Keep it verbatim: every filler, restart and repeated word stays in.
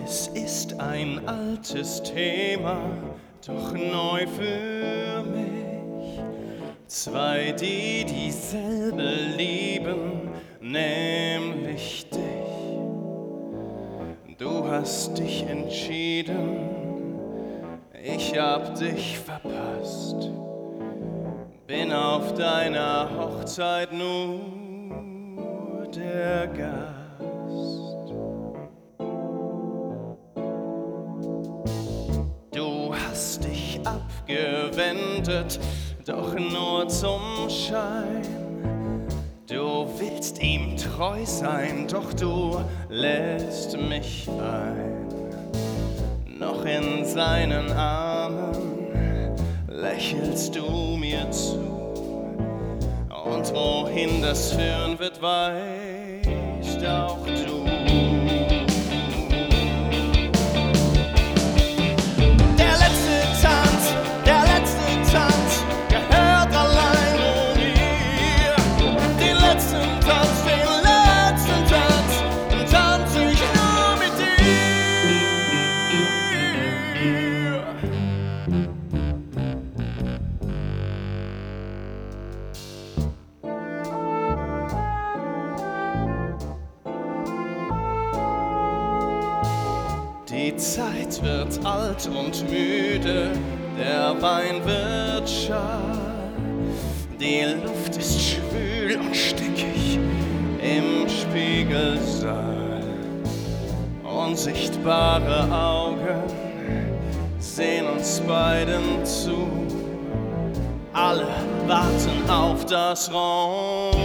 Es ist ein altes Thema, doch neu für mich. Zwei, die dieselbe lieben, nämlich dich. Du hast dich entschieden, ich hab dich verpasst. Bin auf deiner Hochzeit nur der Gast. Du hast dich abgewendet, doch nur zum Schein. Du willst ihm treu sein, doch du lässt mich ein. Noch in seinen Armen lächelst du mir zu. Und wohin das führen wird, weißt auch du. Der letzte Tanz, der letzte Tanz gehört allein nur mir. Den letzten Tanz, den letzten Tanz, den tanz ich nur mit Die Zeit wird alt und müde, der Wein wird schal. Die Luft ist schwül und stickig im Spiegelsaal. Unsichtbare Augen sehen uns beiden zu. Alle warten auf das Rendezvous.